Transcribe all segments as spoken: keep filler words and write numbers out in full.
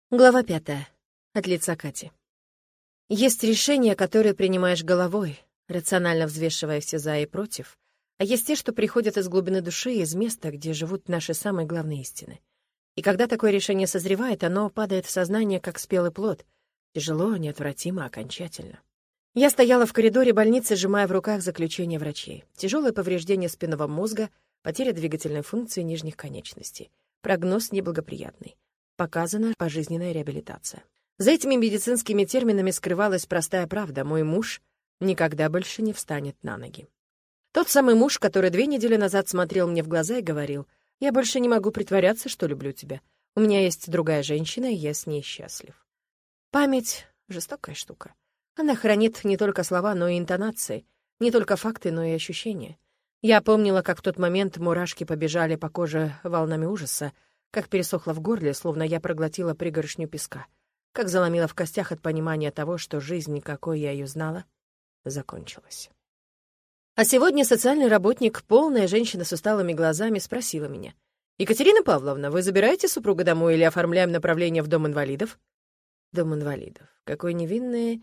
Глава пятая. От лица Кати. Есть решения, которые принимаешь головой, рационально взвешивая все «за» и «против», а есть те, что приходят из глубины души, из места, где живут наши самые главные истины. И когда такое решение созревает, оно падает в сознание, как спелый плод. Тяжело, неотвратимо, окончательно. Я стояла в коридоре больницы, сжимая в руках заключение врачей. Тяжелое повреждение спинного мозга, потеря двигательной функции нижних конечностей. Прогноз неблагоприятный. Показана пожизненная реабилитация. За этими медицинскими терминами скрывалась простая правда. Мой муж никогда больше не встанет на ноги. Тот самый муж, который две недели назад смотрел мне в глаза и говорил: «Я больше не могу притворяться, что люблю тебя. У меня есть другая женщина, и я с ней счастлив». Память — жестокая штука. Она хранит не только слова, но и интонации, не только факты, но и ощущения. Я помнила, как в тот момент мурашки побежали по коже волнами ужаса, как пересохло в горле, словно я проглотила пригоршню песка, как заломила в костях от понимания того, что жизнь, какой я ее знала, закончилась. А сегодня социальный работник, полная женщина с усталыми глазами, спросила меня: «Екатерина Павловна, вы забираете супруга домой или оформляем направление в дом инвалидов?» Дом инвалидов. Какой невинный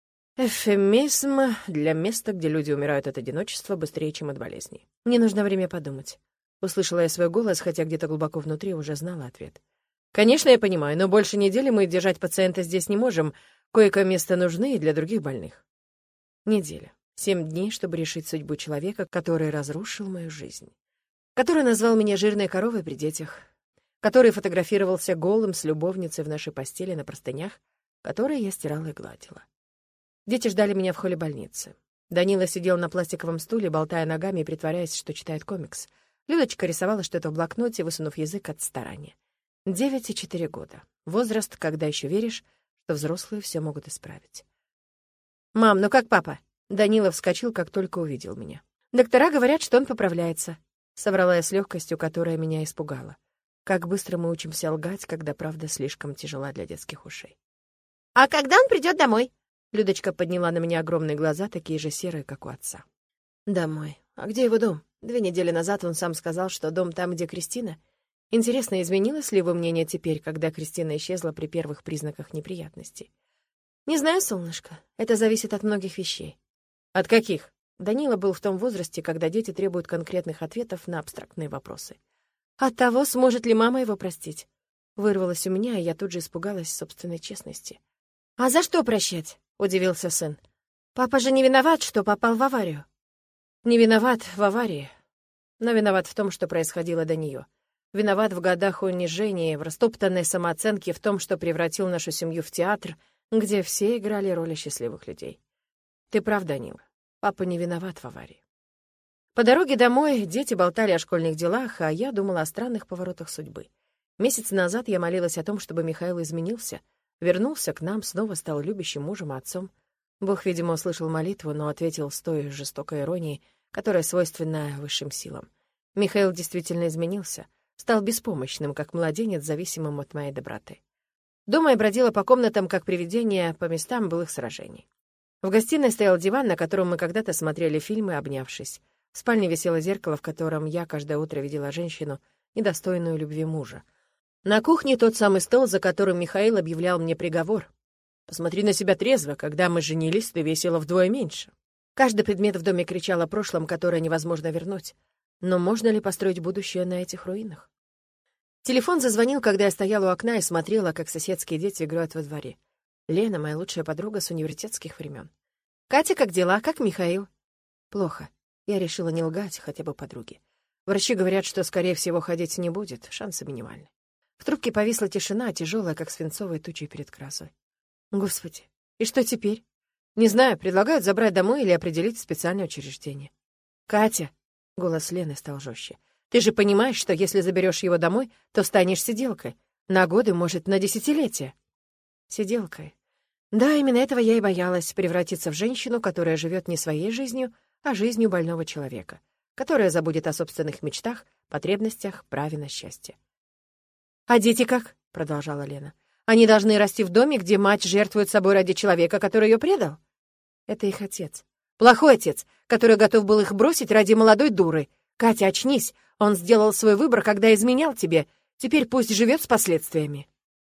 эвфемизм для места, где люди умирают от одиночества быстрее, чем от болезней. Мне нужно время подумать. Услышала я свой голос, хотя где-то глубоко внутри уже знала ответ. «Конечно, я понимаю, но больше недели мы держать пациента здесь не можем. Койко-места нужны и для других больных». Неделя. Семь дней, чтобы решить судьбу человека, который разрушил мою жизнь. Который назвал меня жирной коровой при детях. Который фотографировался голым с любовницей в нашей постели на простынях, которые я стирала и гладила. Дети ждали меня в холле больницы. Данила сидел на пластиковом стуле, болтая ногами и притворяясь, что читает комикс. Людочка рисовала что-то в блокноте, высунув язык от старания. Девять и четыре года. Возраст, когда еще веришь, что взрослые все могут исправить. «Мам, ну как папа?» Данила вскочил, как только увидел меня. «Доктора говорят, что он поправляется», — соврала я с легкостью, которая меня испугала. Как быстро мы учимся лгать, когда правда слишком тяжела для детских ушей. «А когда он придет домой?» Людочка подняла на меня огромные глаза, такие же серые, как у отца. «Домой. А где его дом? Две недели назад он сам сказал, что дом там, где Кристина. Интересно, изменилось ли его мнение теперь, когда Кристина исчезла при первых признаках неприятностей? Не знаю, солнышко. Это зависит от многих вещей». «От каких?» Данила был в том возрасте, когда дети требуют конкретных ответов на абстрактные вопросы. «От того, сможет ли мама его простить?» Вырвалось у меня, и я тут же испугалась собственной честности. «А за что прощать?» — удивился сын. «Папа же не виноват, что попал в аварию». «Не виноват в аварии, но виноват в том, что происходило до нее. Виноват в годах унижения, в растоптанной самооценке, в том, что превратил нашу семью в театр, где все играли роли счастливых людей. Ты прав, Данила. Папа не виноват в аварии». По дороге домой дети болтали о школьных делах, а я думала о странных поворотах судьбы. Месяц назад я молилась о том, чтобы Михаил изменился, вернулся к нам, снова стал любящим мужем и отцом. Бог, видимо, услышал молитву, но ответил с той жестокой иронией, которая свойственна высшим силам. Михаил действительно изменился, стал беспомощным, как младенец, зависимым от моей доброты. Дома я бродила по комнатам, как привидение, по местам былых сражений. В гостиной стоял диван, на котором мы когда-то смотрели фильмы, обнявшись. В спальне висело зеркало, в котором я каждое утро видела женщину, недостойную любви мужа. На кухне тот самый стол, за которым Михаил объявлял мне приговор. «Посмотри на себя трезво, когда мы женились, ты весила вдвое меньше». Каждый предмет в доме кричал о прошлом, которое невозможно вернуть. Но можно ли построить будущее на этих руинах? Телефон зазвонил, когда я стояла у окна и смотрела, как соседские дети играют во дворе. Лена, моя лучшая подруга с университетских времен. «Катя, как дела? Как Михаил?» «Плохо». Я решила не лгать хотя бы подруге. Врачи говорят, что, скорее всего, ходить не будет, шансы минимальны. В трубке повисла тишина, тяжелая, как свинцовые тучи перед грозой. Господи, и что теперь? Не знаю, предлагают забрать домой или определить в специальное учреждение. «Катя», — голос Лены стал жестче, «ты же понимаешь, что если заберешь его домой, то станешь сиделкой. На годы, может, на десятилетия». Сиделкой. Да, именно этого я и боялась, превратиться в женщину, которая живет не своей жизнью, а жизнью больного человека, которая забудет о собственных мечтах, потребностях, праве на счастье. «А дети как?» — продолжала Лена. «Они должны расти в доме, где мать жертвует собой ради человека, который ее предал?» «Это их отец. Плохой отец, который готов был их бросить ради молодой дуры. Катя, очнись! Он сделал свой выбор, когда изменял тебе. Теперь пусть живет с последствиями».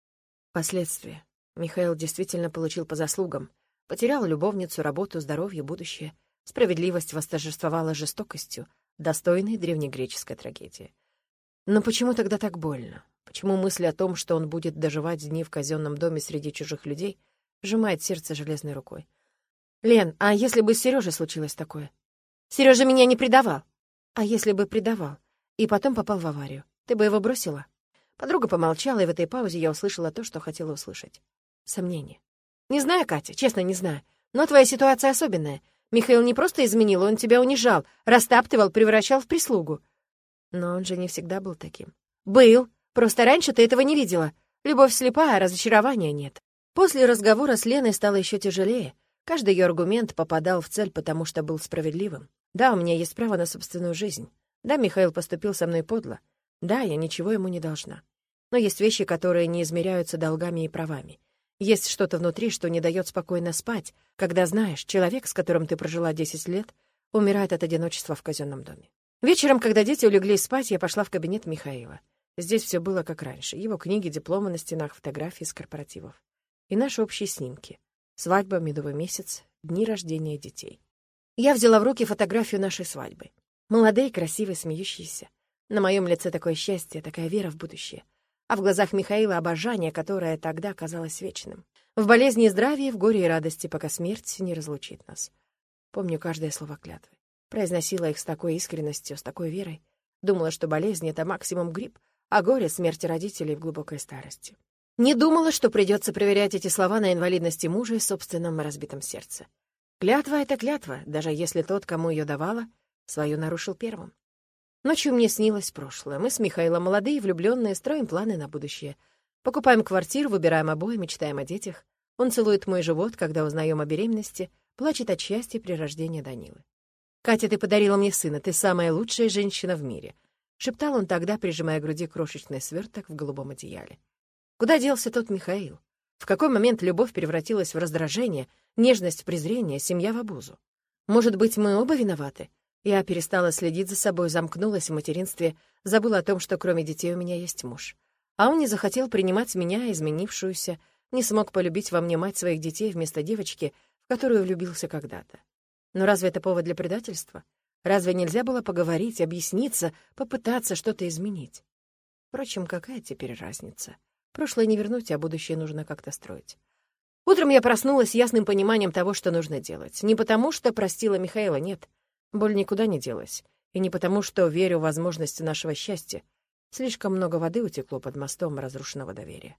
Последствия. Михаил действительно получил по заслугам. Потерял любовницу, работу, здоровье, будущее. Справедливость восторжествовала жестокостью, достойной древнегреческой трагедии. Но почему тогда так больно? Почему мысль о том, что он будет доживать дни в казенном доме среди чужих людей, сжимает сердце железной рукой? «Лен, а если бы с Сережей случилось такое?» «Сережа меня не предавал». «А если бы предавал? И потом попал в аварию. Ты бы его бросила?» Подруга помолчала, и в этой паузе я услышала то, что хотела услышать. Сомнение. «Не знаю, Катя, честно, не знаю. Но твоя ситуация особенная. Михаил не просто изменил, он тебя унижал, растаптывал, превращал в прислугу». Но он же не всегда был таким. «Был. Просто раньше ты этого не видела. Любовь слепая, а разочарования нет». После разговора с Леной стало еще тяжелее. Каждый ее аргумент попадал в цель, потому что был справедливым. Да, у меня есть право на собственную жизнь. Да, Михаил поступил со мной подло. Да, я ничего ему не должна. Но есть вещи, которые не измеряются долгами и правами. Есть что-то внутри, что не дает спокойно спать, когда знаешь, человек, с которым ты прожила десять лет, умирает от одиночества в казенном доме. Вечером, когда дети улеглись спать, я пошла в кабинет Михаила. Здесь все было как раньше. Его книги, дипломы на стенах, фотографии с корпоративов. И наши общие снимки. Свадьба, медовый месяц, дни рождения детей. Я взяла в руки фотографию нашей свадьбы. Молодые, красивые, смеющиеся. На моем лице такое счастье, такая вера в будущее. А в глазах Михаила обожание, которое тогда казалось вечным. В болезни и здравии, в горе и радости, пока смерть не разлучит нас. Помню каждое слово клятвы. Произносила их с такой искренностью, с такой верой. Думала, что болезнь — это максимум грипп, а горе — смерть родителей в глубокой старости. Не думала, что придется проверять эти слова на инвалидности мужа и собственном разбитом сердце. Клятва — это клятва, даже если тот, кому ее давала, свою нарушил первым. Ночью мне снилось прошлое. Мы с Михаилом молодые, влюбленные, строим планы на будущее. Покупаем квартиру, выбираем обои, мечтаем о детях. Он целует мой живот, когда узнаем о беременности, плачет от счастья при рождении Данилы. «Катя, ты подарила мне сына, ты самая лучшая женщина в мире», — шептал он тогда, прижимая к груди крошечный сверток в голубом одеяле. Куда делся тот Михаил? В какой момент любовь превратилась в раздражение, нежность в презрение, семья в обузу? Может быть, мы оба виноваты? Я перестала следить за собой, замкнулась в материнстве, забыла о том, что кроме детей у меня есть муж. А он не захотел принимать меня, изменившуюся, не смог полюбить во мне мать своих детей вместо девочки, в которую влюбился когда-то. Но разве это повод для предательства? Разве нельзя было поговорить, объясниться, попытаться что-то изменить? Впрочем, какая теперь разница? Прошлое не вернуть, а будущее нужно как-то строить. Утром я проснулась с ясным пониманием того, что нужно делать. Не потому, что простила Михаила, нет. Боль никуда не делась. И не потому, что верю в возможность нашего счастья. Слишком много воды утекло под мостом разрушенного доверия.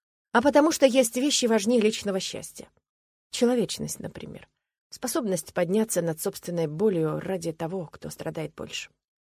А потому что есть вещи важнее личного счастья. Человечность, например. Способность подняться над собственной болью ради того, кто страдает больше.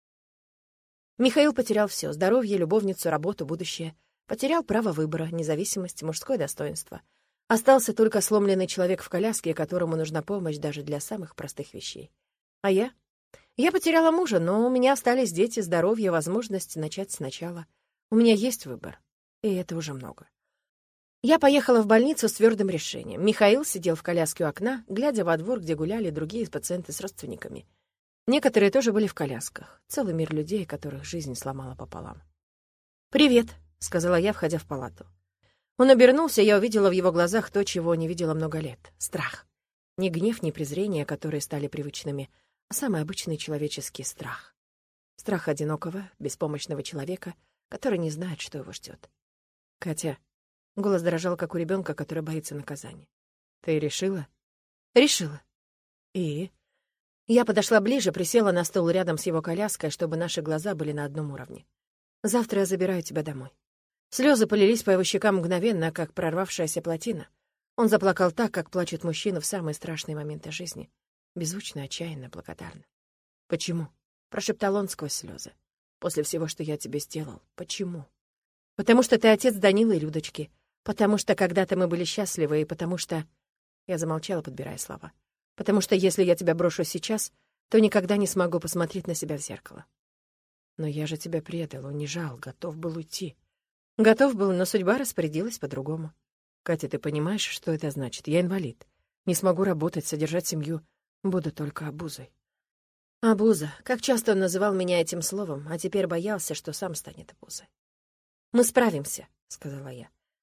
Михаил потерял все — здоровье, любовницу, работу, будущее. Потерял право выбора, независимость, мужское достоинство. Остался только сломленный человек в коляске, которому нужна помощь даже для самых простых вещей. А я? Я потеряла мужа, но у меня остались дети, здоровье, возможность начать сначала. У меня есть выбор, и это уже много. Я поехала в больницу с твердым решением. Михаил сидел в коляске у окна, глядя во двор, где гуляли другие пациенты с родственниками. Некоторые тоже были в колясках. Целый мир людей, которых жизнь сломала пополам. «Привет», — сказала я, входя в палату. Он обернулся, я увидела в его глазах то, чего не видела много лет — страх. Не гнев, не презрение, которые стали привычными, а самый обычный человеческий страх. Страх одинокого, беспомощного человека, который не знает, что его ждет. «Катя», — голос дрожал, как у ребенка, который боится наказания. «Ты решила?» «Решила». «И?» Я подошла ближе, присела на стол рядом с его коляской, чтобы наши глаза были на одном уровне. «Завтра я забираю тебя домой». Слезы полились по его щекам мгновенно, как прорвавшаяся плотина. Он заплакал так, как плачут мужчины в самые страшные моменты жизни. Беззвучно, отчаянно, благодарно. «Почему?» — прошептал он сквозь слезы. «После всего, что я тебе сделал. Почему?» «Потому что ты отец Данилы и Людочки. Потому что когда-то мы были счастливы, и потому что...» Я замолчала, подбирая слова. «Потому что если я тебя брошу сейчас, то никогда не смогу посмотреть на себя в зеркало». «Но я же тебя предал, унижал, готов был уйти». «Готов был, но судьба распорядилась по-другому». «Катя, ты понимаешь, что это значит? Я инвалид. Не смогу работать, содержать семью. Буду только обузой». Обуза. Как часто он называл меня этим словом, а теперь боялся, что сам станет обузой. «Мы справимся», — сказала я.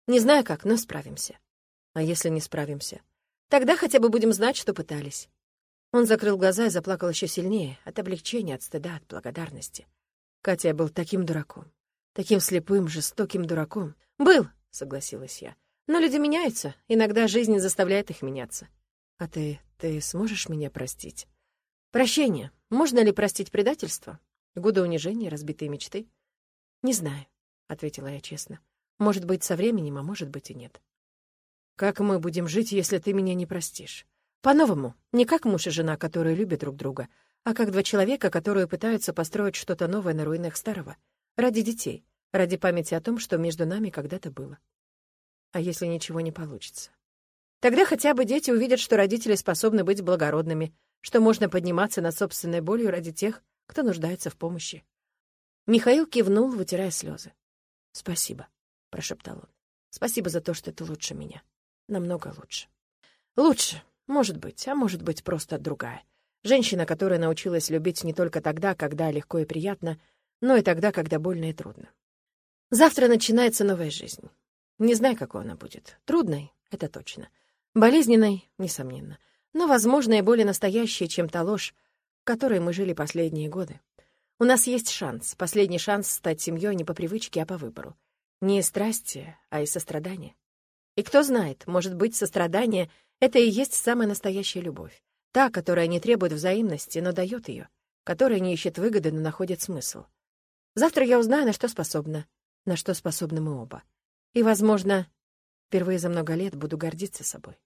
Не знаю как, но справимся. А если не справимся? Тогда хотя бы будем знать, что пытались. Он закрыл глаза и заплакал еще сильнее, от облегчения, от стыда, от благодарности. Катя был таким дураком. Таким слепым, жестоким дураком. «Был», — согласилась я. «Но люди меняются. Иногда жизнь заставляет их меняться. А ты... ты сможешь меня простить?» «Прощение. Можно ли простить предательство? Годы унижения, разбитые мечты?» «Не знаю», — ответила я честно. «Может быть, со временем, а может быть и нет». «Как мы будем жить, если ты меня не простишь?» «По-новому. Не как муж и жена, которые любят друг друга, а как два человека, которые пытаются построить что-то новое на руинах старого. Ради детей, ради памяти о том, что между нами когда-то было. А если ничего не получится? Тогда хотя бы дети увидят, что родители способны быть благородными, что можно подниматься над собственной болью ради тех, кто нуждается в помощи». Михаил кивнул, вытирая слезы. «Спасибо», — прошептал он. «Спасибо за то, что ты лучше меня. Намного лучше». «Лучше. Может быть, а может быть, просто другая. Женщина, которая научилась любить не только тогда, когда легко и приятно, но и тогда, когда больно и трудно. Завтра начинается новая жизнь. Не знаю, какой она будет. Трудной — это точно. Болезненной — несомненно. Но, возможно, и более настоящей, чем та ложь, в которой мы жили последние годы. У нас есть шанс, последний шанс стать семьей не по привычке, а по выбору. Не из страсти, а из сострадания. И кто знает, может быть, сострадание — это и есть самая настоящая любовь. Та, которая не требует взаимности, но дает ее, которая не ищет выгоды, но находит смысл. Завтра я узнаю, на что способна, на что способны мы оба. И, возможно, впервые за много лет буду гордиться собой.